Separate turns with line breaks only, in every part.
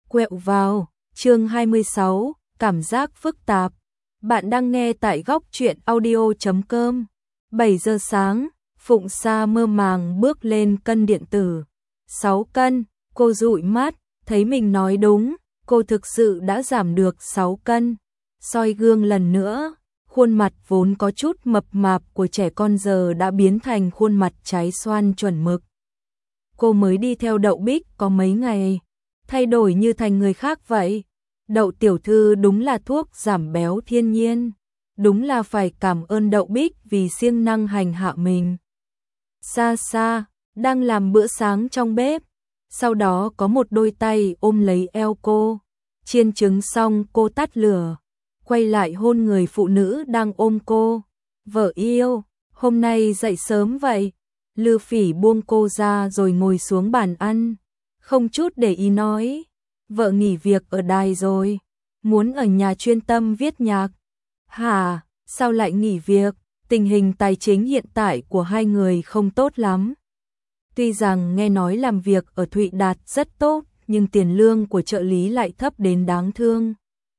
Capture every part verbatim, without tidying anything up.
Quẹo vào, chương hai mươi sáu, cảm giác phức tạp. Bạn đang nghe tại góc truyện audio chấm com. bảy giờ sáng, Phụng Sa mơ màng bước lên cân điện tử. sáu cân, cô dụi mắt, thấy mình nói đúng, cô thực sự đã giảm được sáu cân. Soi gương lần nữa, khuôn mặt vốn có chút mập mạp của trẻ con giờ đã biến thành khuôn mặt trái xoan chuẩn mực. Cô mới đi theo Đậu Bích có mấy ngày, thay đổi như thành người khác vậy. Đậu tiểu thư đúng là thuốc giảm béo thiên nhiên, đúng là phải cảm ơn Đậu Bích vì siêng năng hành hạ mình. Xa xa, đang làm bữa sáng trong bếp, sau đó có một đôi tay ôm lấy eo cô, chiên trứng xong cô tắt lửa, quay lại hôn người phụ nữ đang ôm cô. Vợ yêu, hôm nay dậy sớm vậy. Lư Phỉ buông cô ra rồi ngồi xuống bàn ăn, không chút để ý nói, vợ nghỉ việc ở đài rồi, muốn ở nhà chuyên tâm viết nhạc. Hả, sao lại nghỉ việc? Tình hình tài chính hiện tại của hai người không tốt lắm. Tuy rằng nghe nói làm việc ở Thụy Đạt rất tốt, nhưng tiền lương của trợ lý lại thấp đến đáng thương.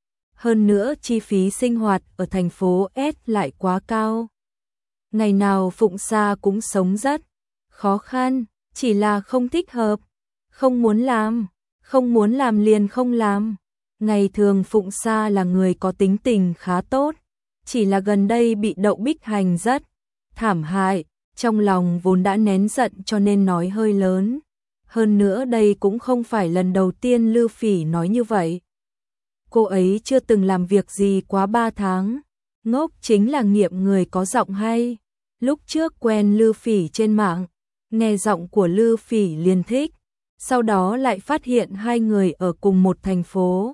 Hơn nữa chi phí sinh hoạt ở thành phố S lại quá cao. Ngày nào Phụng Sa cũng sống rất khó khăn, chỉ là không thích hợp, không muốn làm, không muốn làm liền không làm. Ngày thường Phụng Sa là người có tính tình khá tốt, chỉ là gần đây bị Đậu Bích hành rất thảm hại, trong lòng vốn đã nén giận cho nên nói hơi lớn. Hơn nữa đây cũng không phải lần đầu tiên Lư Phỉ nói như vậy. Cô ấy chưa từng làm việc gì quá ba tháng, ngốc chính là nghiệm người có giọng hay. Lúc trước quen Lư Phỉ trên mạng, nghe giọng của Lư Phỉ liền thích, sau đó lại phát hiện hai người ở cùng một thành phố.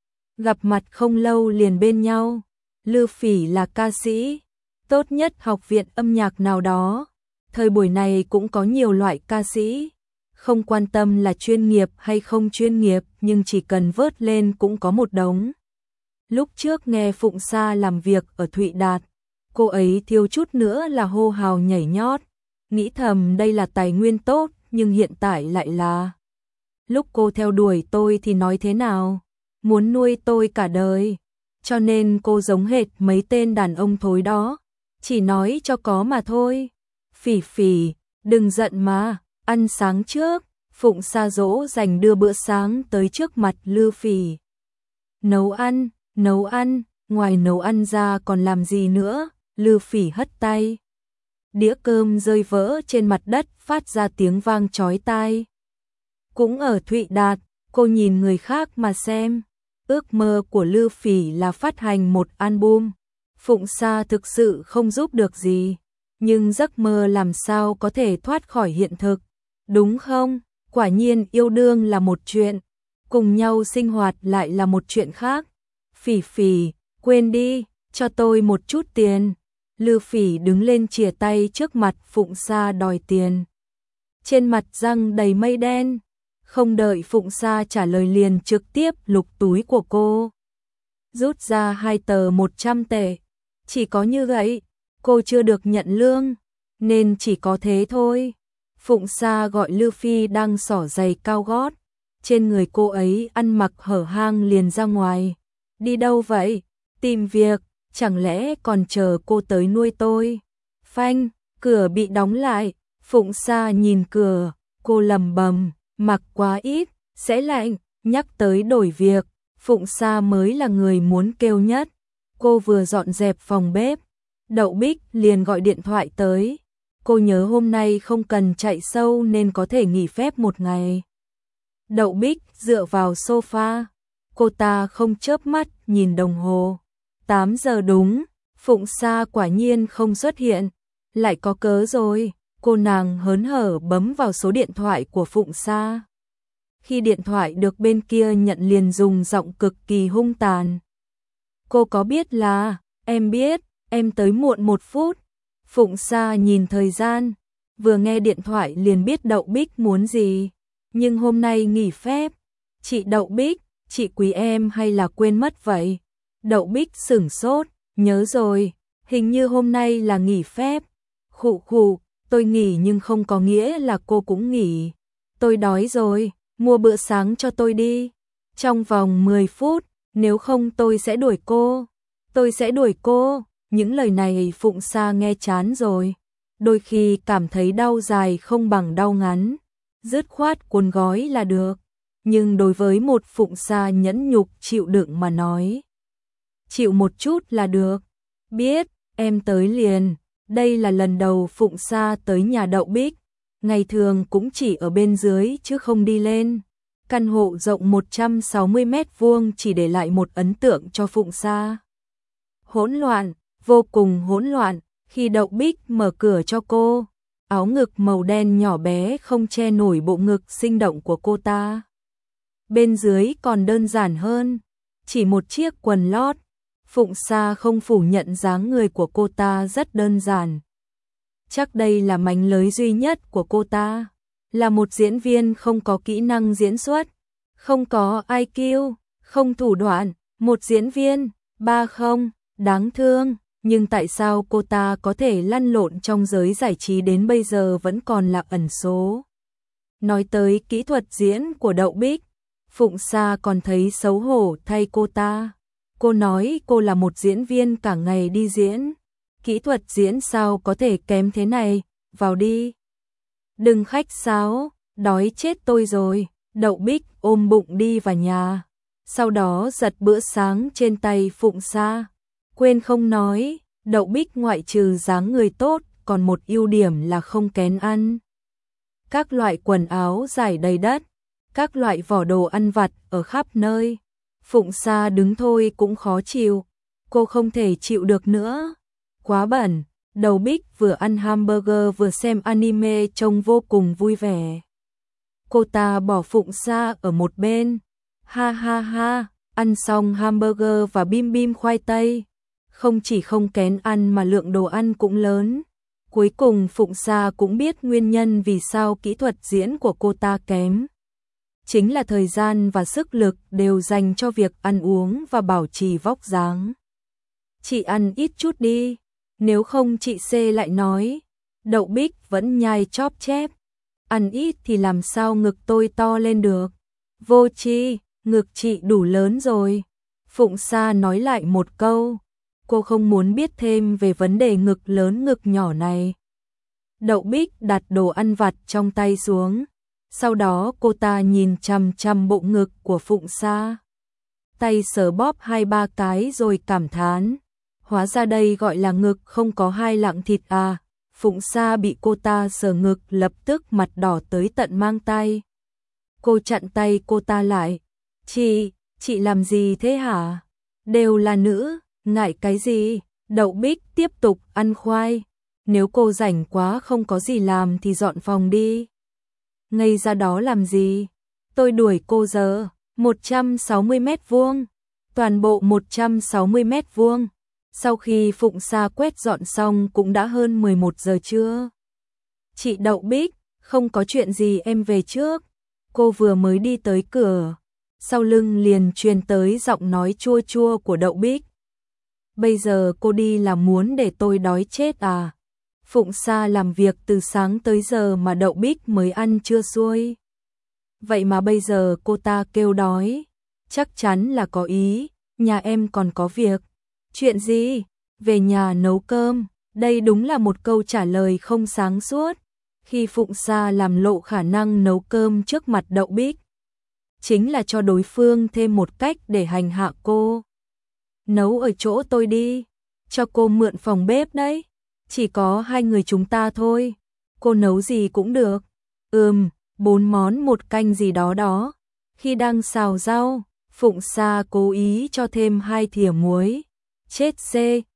Gặp mặt không lâu liền bên nhau. Lư Phỉ là ca sĩ, tốt nhất học viện âm nhạc nào đó. Thời buổi này cũng có nhiều loại ca sĩ, không quan tâm là chuyên nghiệp hay không chuyên nghiệp, nhưng chỉ cần vớt lên cũng có một đống. Lúc trước nghe Phụng Sa làm việc ở Thụy Đạt, cô ấy thiếu chút nữa là hô hào nhảy nhót, nghĩ thầm đây là tài nguyên tốt, nhưng hiện tại lại là. Lúc cô theo đuổi tôi thì nói thế nào? Muốn nuôi tôi cả đời. Cho nên cô giống hệt mấy tên đàn ông thối đó, chỉ nói cho có mà thôi. Phỉ Phỉ, đừng giận mà, ăn sáng trước. Phụng Sa dỗ dành đưa bữa sáng tới trước mặt Lư Phỉ. Nấu ăn, nấu ăn, ngoài nấu ăn ra còn làm gì nữa? Lư Phỉ hất tay. Đĩa cơm rơi vỡ trên mặt đất phát ra tiếng vang chói tai. Cũng ở Thụy Đạt, cô nhìn người khác mà xem. Ước mơ của Lư Phỉ là phát hành một album. Phụng Sa thực sự không giúp được gì, nhưng giấc mơ làm sao có thể thoát khỏi hiện thực, đúng không? Quả nhiên yêu đương là một chuyện, cùng nhau sinh hoạt lại là một chuyện khác. Phỉ Phỉ, quên đi, cho tôi một chút tiền. Lư Phỉ đứng lên chìa tay trước mặt Phụng Sa đòi tiền. Trên mặt răng đầy mây đen, không đợi Phụng Sa trả lời liền trực tiếp lục túi của cô, rút ra hai tờ một trăm tệ. Chỉ có như vậy, cô chưa được nhận lương, nên chỉ có thế thôi. Phụng Sa gọi Lư Phi đang xỏ giày cao gót, trên người cô ấy ăn mặc hở hang liền ra ngoài. Đi đâu vậy? Tìm việc, chẳng lẽ còn chờ cô tới nuôi tôi? Phanh, cửa bị đóng lại. Phụng Sa nhìn cửa, cô lầm bầm, mặc quá ít, sẽ lạnh. Nhắc tới đổi việc, Phụng Sa mới là người muốn kêu nhất. Cô vừa dọn dẹp phòng bếp, Đậu Bích liền gọi điện thoại tới. Cô nhớ hôm nay không cần chạy sâu nên có thể nghỉ phép một ngày. Đậu Bích dựa vào sofa, cô ta không chớp mắt nhìn đồng hồ. tám giờ đúng, Phụng Sa quả nhiên không xuất hiện. Lại có cớ rồi, cô nàng hớn hở bấm vào số điện thoại của Phụng Sa. Khi điện thoại được bên kia nhận liền dùng giọng cực kỳ hung tàn. Cô có biết là, em biết, em tới muộn một phút. Phụng Sa nhìn thời gian, vừa nghe điện thoại liền biết Đậu Bích muốn gì. Nhưng hôm nay nghỉ phép. Chị Đậu Bích, chị quý em hay là quên mất vậy? Đậu Bích sửng sốt, nhớ rồi, hình như hôm nay là nghỉ phép. Khụ khụ, tôi nghỉ nhưng không có nghĩa là cô cũng nghỉ. Tôi đói rồi, mua bữa sáng cho tôi đi. Trong vòng mười phút, nếu không tôi sẽ đuổi cô. Tôi sẽ đuổi cô. Những lời này Phụng Sa nghe chán rồi. Đôi khi cảm thấy đau dài không bằng đau ngắn. Dứt khoát cuốn gói là được. Nhưng đối với một Phụng Sa nhẫn nhục chịu đựng mà nói, chịu một chút là được. Biết, em tới liền. Đây là lần đầu Phụng Sa tới nhà Đậu Bích. Ngày thường cũng chỉ ở bên dưới chứ không đi lên. Căn hộ rộng một trăm sáu mươi mét vuông chỉ để lại một ấn tượng cho Phụng Sa. Hỗn loạn, vô cùng hỗn loạn. Khi Đậu Bích mở cửa cho cô, áo ngực màu đen nhỏ bé không che nổi bộ ngực sinh động của cô ta. Bên dưới còn đơn giản hơn, chỉ một chiếc quần lót. Phụng Sa không phủ nhận dáng người của cô ta rất đơn giản. Chắc đây là mánh lới duy nhất của cô ta. Là một diễn viên không có kỹ năng diễn xuất, không có i kiu, không thủ đoạn, một diễn viên, ba không, đáng thương. Nhưng tại sao cô ta có thể lăn lộn trong giới giải trí đến bây giờ vẫn còn là ẩn số. Nói tới kỹ thuật diễn của Đậu Bích, Phụng Sa còn thấy xấu hổ thay cô ta. Cô nói cô là một diễn viên cả ngày đi diễn. Kỹ thuật diễn sao có thể kém thế này, vào đi. Đừng khách sáo, đói chết tôi rồi. Đậu Bích ôm bụng đi vào nhà. Sau đó giật bữa sáng trên tay Phụng Sa. Quên không nói, Đậu Bích ngoại trừ dáng người tốt, còn một ưu điểm là không kén ăn. Các loại quần áo rải đầy đất, các loại vỏ đồ ăn vặt ở khắp nơi. Phụng Sa đứng thôi cũng khó chịu, cô không thể chịu được nữa. Quá bẩn, Đậu Bích vừa ăn hamburger vừa xem anime trông vô cùng vui vẻ. Cô ta bỏ Phụng Sa ở một bên. Ha ha ha, ăn xong hamburger và bim bim khoai tây. Không chỉ không kén ăn mà lượng đồ ăn cũng lớn. Cuối cùng Phụng Sa cũng biết nguyên nhân vì sao kỹ thuật diễn của cô ta kém. Chính là thời gian và sức lực đều dành cho việc ăn uống và bảo trì vóc dáng. Chị ăn ít chút đi, nếu không chị C lại nói. Đậu Bích vẫn nhai chóp chép. Ăn ít thì làm sao ngực tôi to lên được. Vô tri, ngực chị đủ lớn rồi. Phụng Sa nói lại một câu. Cô không muốn biết thêm về vấn đề ngực lớn ngực nhỏ này. Đậu Bích đặt đồ ăn vặt trong tay xuống. Sau đó cô ta nhìn chằm chằm bộ ngực của Phụng Sa. Tay sờ bóp hai ba cái rồi cảm thán. Hóa ra đây gọi là ngực không có hai lạng thịt à. Phụng Sa bị cô ta sờ ngực lập tức mặt đỏ tới tận mang tay. Cô chặn tay cô ta lại. Chị, chị làm gì thế hả? Đều là nữ, ngại cái gì? Đậu Bích tiếp tục ăn khoai. Nếu cô rảnh quá không có gì làm thì dọn phòng đi. Ngây ra đó làm gì? Tôi đuổi cô giờ. một trăm sáu mươi mét vuông. Toàn bộ một trăm sáu mươi mét vuông. Sau khi Phụng Sa quét dọn xong cũng đã hơn mười một giờ trưa. Chị Đậu Bích, không có chuyện gì em về trước. Cô vừa mới đi tới cửa. Sau lưng liền truyền tới giọng nói chua chua của Đậu Bích. Bây giờ cô đi là muốn để tôi đói chết à? Phụng Sa làm việc từ sáng tới giờ mà Đậu Bích mới ăn chưa xuôi. Vậy mà bây giờ cô ta kêu đói. Chắc chắn là có ý, nhà em còn có việc. Chuyện gì? Về nhà nấu cơm. Đây đúng là một câu trả lời không sáng suốt. Khi Phụng Sa làm lộ khả năng nấu cơm trước mặt Đậu Bích, chính là cho đối phương thêm một cách để hành hạ cô. Nấu ở chỗ tôi đi, cho cô mượn phòng bếp đấy. Chỉ có hai người chúng ta thôi. Cô nấu gì cũng được. Ừm, bốn món một canh gì đó đó. Khi đang xào rau, Phụng Sa cố ý cho thêm hai thìa muối. Chết C,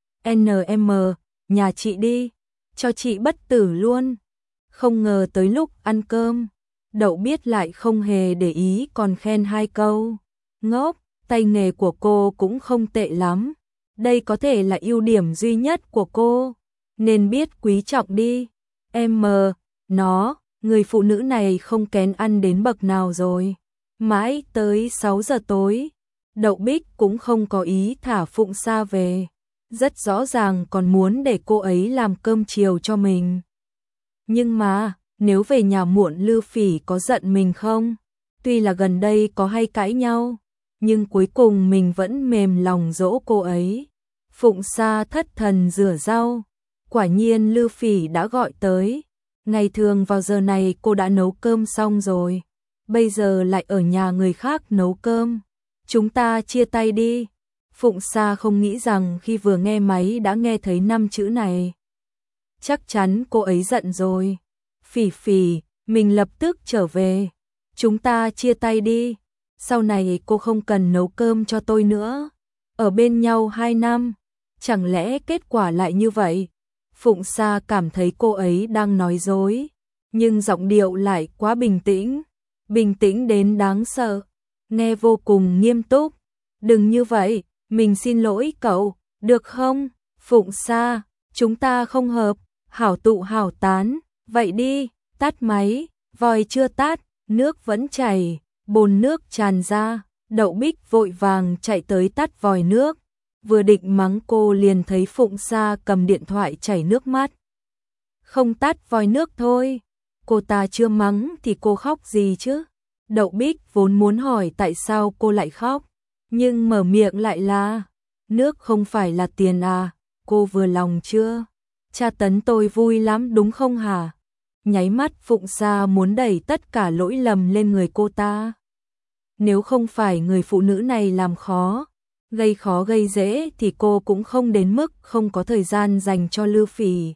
N M, nhà chị đi, cho chị bất tử luôn. Không ngờ tới lúc ăn cơm, Đậu biết lại không hề để ý còn khen hai câu. Ngốc, tay nghề của cô cũng không tệ lắm. Đây có thể là ưu điểm duy nhất của cô, nên biết quý trọng đi. Em mờ, nó, người phụ nữ này không kén ăn đến bậc nào rồi. Mãi tới sáu giờ tối, Đậu Bích cũng không có ý thả Phụng Sa về. Rất rõ ràng còn muốn để cô ấy làm cơm chiều cho mình. Nhưng mà, nếu về nhà muộn Lư Phỉ có giận mình không? Tuy là gần đây có hay cãi nhau, nhưng cuối cùng mình vẫn mềm lòng dỗ cô ấy. Phụng Sa thất thần rửa rau, quả nhiên Lư Phỉ đã gọi tới. Ngày thường vào giờ này cô đã nấu cơm xong rồi, bây giờ lại ở nhà người khác nấu cơm. Chúng ta chia tay đi. Phụng Sa không nghĩ rằng khi vừa nghe máy đã nghe thấy năm chữ này. Chắc chắn cô ấy giận rồi. Phỉ Phỉ, mình lập tức trở về. Chúng ta chia tay đi. Sau này cô không cần nấu cơm cho tôi nữa. Ở bên nhau hai năm, chẳng lẽ kết quả lại như vậy? Phụng Sa cảm thấy cô ấy đang nói dối, nhưng giọng điệu lại quá bình tĩnh, bình tĩnh đến đáng sợ, nghe vô cùng nghiêm túc. Đừng như vậy, mình xin lỗi cậu, được không? Phụng Sa, chúng ta không hợp, hảo tụ hảo tán, vậy đi, tắt máy. Vòi chưa tắt, nước vẫn chảy, bồn nước tràn ra. Đậu Bích vội vàng chạy tới tắt vòi nước, vừa định mắng cô liền thấy Phụng Sa cầm điện thoại chảy nước mắt. Không tắt vòi nước thôi. Cô ta chưa mắng thì cô khóc gì chứ? Đậu Bích vốn muốn hỏi tại sao cô lại khóc, nhưng mở miệng lại là, nước không phải là tiền à, cô vừa lòng chưa? Tra tấn tôi vui lắm đúng không hả? Nháy mắt Phụng Sa muốn đẩy tất cả lỗi lầm lên người cô ta. Nếu không phải người phụ nữ này làm khó, gây khó gây dễ thì cô cũng không đến mức không có thời gian dành cho Lư Phỉ.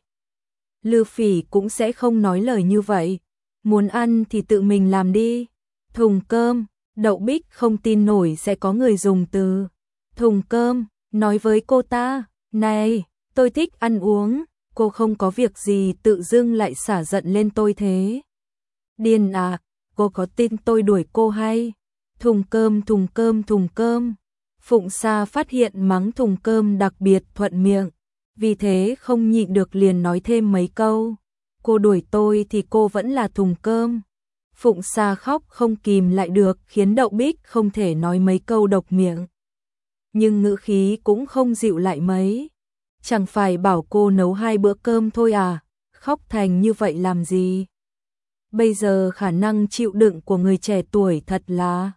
Lư Phỉ cũng sẽ không nói lời như vậy. Muốn ăn thì tự mình làm đi. Thùng cơm, Đậu Bích không tin nổi sẽ có người dùng từ thùng cơm, nói với cô ta, này, tôi thích ăn uống, cô không có việc gì tự dưng lại xả giận lên tôi thế. Điên à, cô có tin tôi đuổi cô hay? Thùng cơm, thùng cơm, thùng cơm. Phụng Sa phát hiện mắng thùng cơm đặc biệt thuận miệng, vì thế không nhịn được liền nói thêm mấy câu. Cô đuổi tôi thì cô vẫn là thùng cơm. Phụng Sa khóc không kìm lại được khiến Đậu Bích không thể nói mấy câu độc miệng. Nhưng ngữ khí cũng không dịu lại mấy. Chẳng phải bảo cô nấu hai bữa cơm thôi à, khóc thành như vậy làm gì? Bây giờ khả năng chịu đựng của người trẻ tuổi thật là...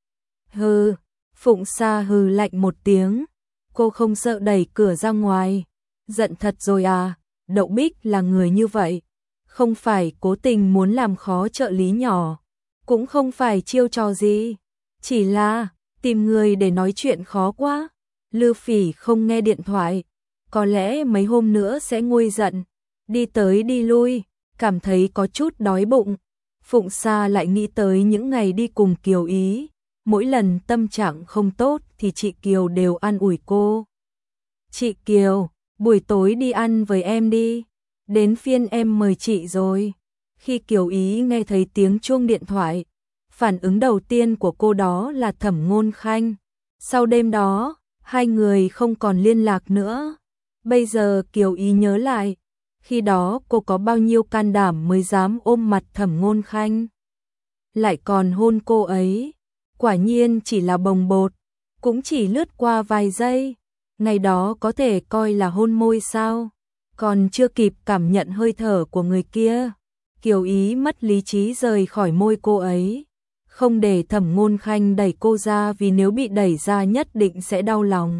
Hừ, Phụng Sa hừ lạnh một tiếng, cô không sợ đẩy cửa ra ngoài. Giận thật rồi à, Đậu Bích là người như vậy, không phải cố tình muốn làm khó trợ lý nhỏ, cũng không phải chiêu trò gì, chỉ là tìm người để nói chuyện khó quá. Lư Phỉ không nghe điện thoại, có lẽ mấy hôm nữa sẽ nguôi giận, đi tới đi lui, cảm thấy có chút đói bụng. Phụng Sa lại nghĩ tới những ngày đi cùng Kiều Ý, mỗi lần tâm trạng không tốt thì chị Kiều đều an ủi cô. Chị Kiều, buổi tối đi ăn với em đi, đến phiên em mời chị rồi. Khi Kiều Ý nghe thấy tiếng chuông điện thoại, phản ứng đầu tiên của cô đó là Thẩm Ngôn Khanh. Sau đêm đó, hai người không còn liên lạc nữa. Bây giờ Kiều Ý nhớ lại, khi đó cô có bao nhiêu can đảm mới dám ôm mặt Thẩm Ngôn Khanh, lại còn hôn cô ấy. Quả nhiên chỉ là bồng bột, cũng chỉ lướt qua vài giây. Ngày đó có thể coi là hôn môi sao? Còn chưa kịp cảm nhận hơi thở của người kia, Kiều Ý mất lý trí rời khỏi môi cô ấy, không để Thẩm Ngôn Khanh đẩy cô ra vì nếu bị đẩy ra nhất định sẽ đau lòng.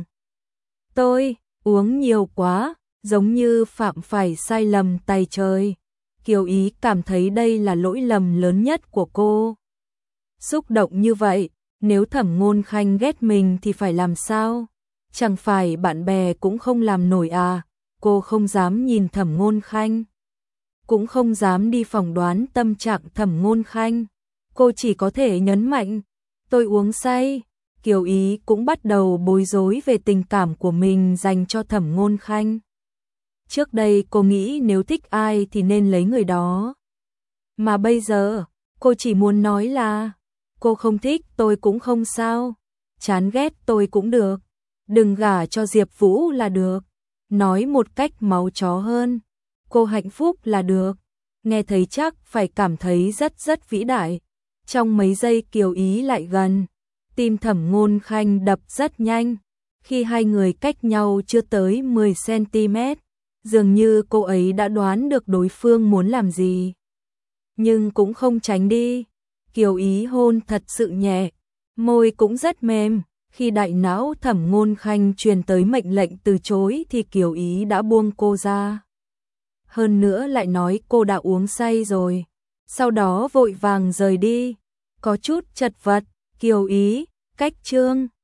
Tôi uống nhiều quá, giống như phạm phải sai lầm tày trời. Kiều Ý cảm thấy đây là lỗi lầm lớn nhất của cô. Xúc động như vậy, nếu Thẩm Ngôn Khanh ghét mình thì phải làm sao? Chẳng phải bạn bè cũng không làm nổi à? Cô không dám nhìn Thẩm Ngôn Khanh, cũng không dám đi phỏng đoán tâm trạng Thẩm Ngôn Khanh. Cô chỉ có thể nhấn mạnh, tôi uống say. Kiều Ý cũng bắt đầu bối rối về tình cảm của mình dành cho Thẩm Ngôn Khanh. Trước đây cô nghĩ nếu thích ai thì nên lấy người đó. Mà bây giờ, cô chỉ muốn nói là, cô không thích tôi cũng không sao, chán ghét tôi cũng được, đừng gả cho Diệp Vũ là được. Nói một cách máu chó hơn, cô hạnh phúc là được. Nghe thấy chắc phải cảm thấy rất rất vĩ đại. Trong mấy giây Kiều Ý lại gần, tim Thẩm Ngôn Khanh đập rất nhanh. Khi hai người cách nhau chưa tới mười xăng ti mét, dường như cô ấy đã đoán được đối phương muốn làm gì, nhưng cũng không tránh đi. Kiều Ý hôn thật sự nhẹ, môi cũng rất mềm. Khi đại não Thẩm Ngôn Khanh truyền tới mệnh lệnh từ chối thì Kiều Ý đã buông cô ra. Hơn nữa lại nói cô đã uống say rồi. Sau đó vội vàng rời đi. Có chút chật vật, Kiều Ý, cách Trương